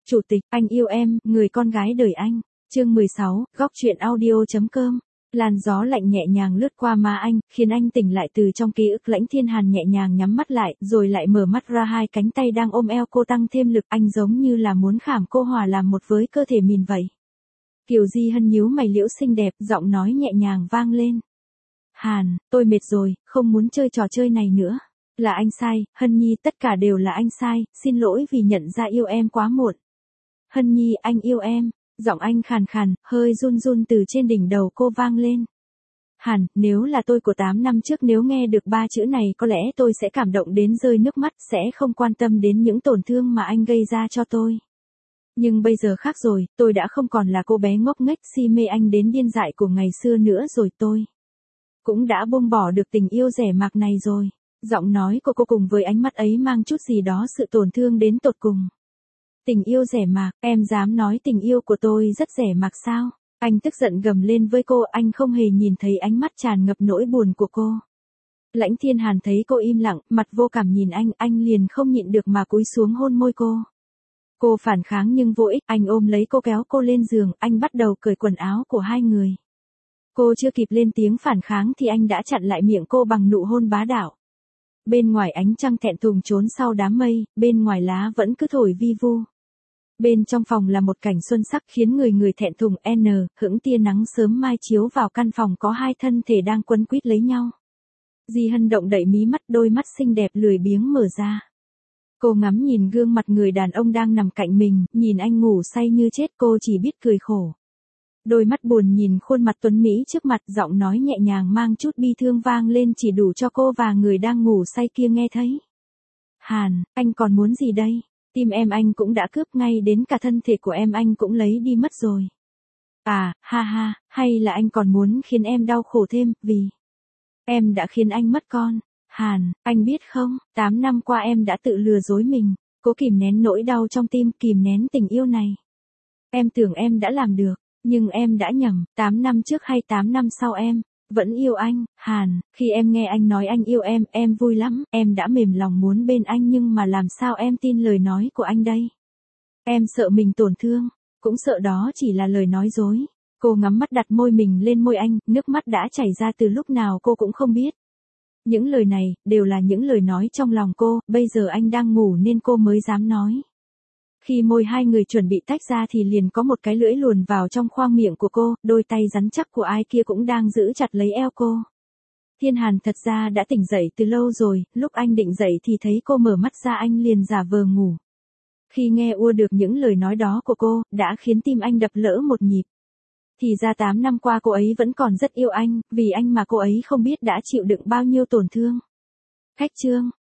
Chủ tịch, anh yêu em, người con gái đời anh. Chương 16, góc truyện audio.com. Làn gió lạnh nhẹ nhàng lướt qua má anh, khiến anh tỉnh lại từ trong ký ức. Lãnh Thiên Hàn nhẹ nhàng nhắm mắt lại, rồi lại mở mắt ra, hai cánh tay đang ôm eo cô tăng thêm lực. Anh giống như là muốn khảm cô hòa làm một với cơ thể mình vậy. Kiều Di Hân nhíu mày liễu xinh đẹp, giọng nói nhẹ nhàng vang lên. Hàn, tôi mệt rồi, không muốn chơi trò chơi này nữa. Là anh sai, Hân Nhi, tất cả đều là anh sai, xin lỗi vì nhận ra yêu em quá muộn. Hân Nhi, anh yêu em. Giọng anh khàn khàn, hơi run run từ trên đỉnh đầu cô vang lên. Hàn, nếu là tôi của 8 năm trước, nếu nghe được 3 chữ này có lẽ tôi sẽ cảm động đến rơi nước mắt, sẽ không quan tâm đến những tổn thương mà anh gây ra cho tôi. Nhưng bây giờ khác rồi, tôi đã không còn là cô bé ngốc nghếch si mê anh đến điên dại của ngày xưa nữa rồi, tôi cũng đã buông bỏ được tình yêu rẻ mạt này rồi. Giọng nói của cô cùng với ánh mắt ấy mang chút gì đó sự tổn thương đến tột cùng. Tình yêu rẻ mạt, em dám nói tình yêu của tôi rất rẻ mạt sao? Anh tức giận gầm lên với cô, anh không hề nhìn thấy ánh mắt tràn ngập nỗi buồn của cô. Lãnh Thiên Hàn thấy cô im lặng, mặt vô cảm nhìn anh liền không nhịn được mà cúi xuống hôn môi cô. Cô phản kháng nhưng vô ích, anh ôm lấy cô kéo cô lên giường, anh bắt đầu cởi quần áo của hai người. Cô chưa kịp lên tiếng phản kháng thì anh đã chặn lại miệng cô bằng nụ hôn bá đạo. Bên ngoài ánh trăng thẹn thùng trốn sau đám mây, bên ngoài lá vẫn cứ thổi vi vu. Bên trong phòng là một cảnh xuân sắc khiến người thẹn thùng hững tia nắng sớm mai chiếu vào căn phòng có hai thân thể đang quấn quýt lấy nhau. Di Hân động đậy mí mắt, đôi mắt xinh đẹp lười biếng mở ra. Cô ngắm nhìn gương mặt người đàn ông đang nằm cạnh mình, nhìn anh ngủ say như chết cô chỉ biết cười khổ. Đôi mắt buồn nhìn khuôn mặt tuấn mỹ trước mặt, giọng nói nhẹ nhàng mang chút bi thương vang lên chỉ đủ cho cô và người đang ngủ say kia nghe thấy. Hàn, anh còn muốn gì đây? Tim em anh cũng đã cướp, ngay đến cả thân thể của em anh cũng lấy đi mất rồi. À, ha ha, hay là anh còn muốn khiến em đau khổ thêm, vì em đã khiến anh mất con. Hàn, anh biết không, 8 năm qua em đã tự lừa dối mình, cố kìm nén nỗi đau trong tim, kìm nén tình yêu này. Em tưởng em đã làm được, nhưng em đã nhầm, 8 năm trước hay 8 năm sau em vẫn yêu anh. Hàn, khi em nghe anh nói anh yêu em vui lắm, em đã mềm lòng muốn bên anh, nhưng mà làm sao em tin lời nói của anh đây? Em sợ mình tổn thương, cũng sợ đó chỉ là lời nói dối. Cô ngắm mắt đặt môi mình lên môi anh, nước mắt đã chảy ra từ lúc nào cô cũng không biết. Những lời này, đều là những lời nói trong lòng cô, bây giờ anh đang ngủ nên cô mới dám nói. Khi môi hai người chuẩn bị tách ra thì liền có một cái lưỡi luồn vào trong khoang miệng của cô, đôi tay rắn chắc của ai kia cũng đang giữ chặt lấy eo cô. Thiên Hàn thật ra đã tỉnh dậy từ lâu rồi, lúc anh định dậy thì thấy cô mở mắt ra, anh liền giả vờ ngủ. Khi nghe ua được những lời nói đó của cô, đã khiến tim anh đập lỡ một nhịp. Thì ra 8 năm qua cô ấy vẫn còn rất yêu anh, vì anh mà cô ấy không biết đã chịu đựng bao nhiêu tổn thương. Khách chương.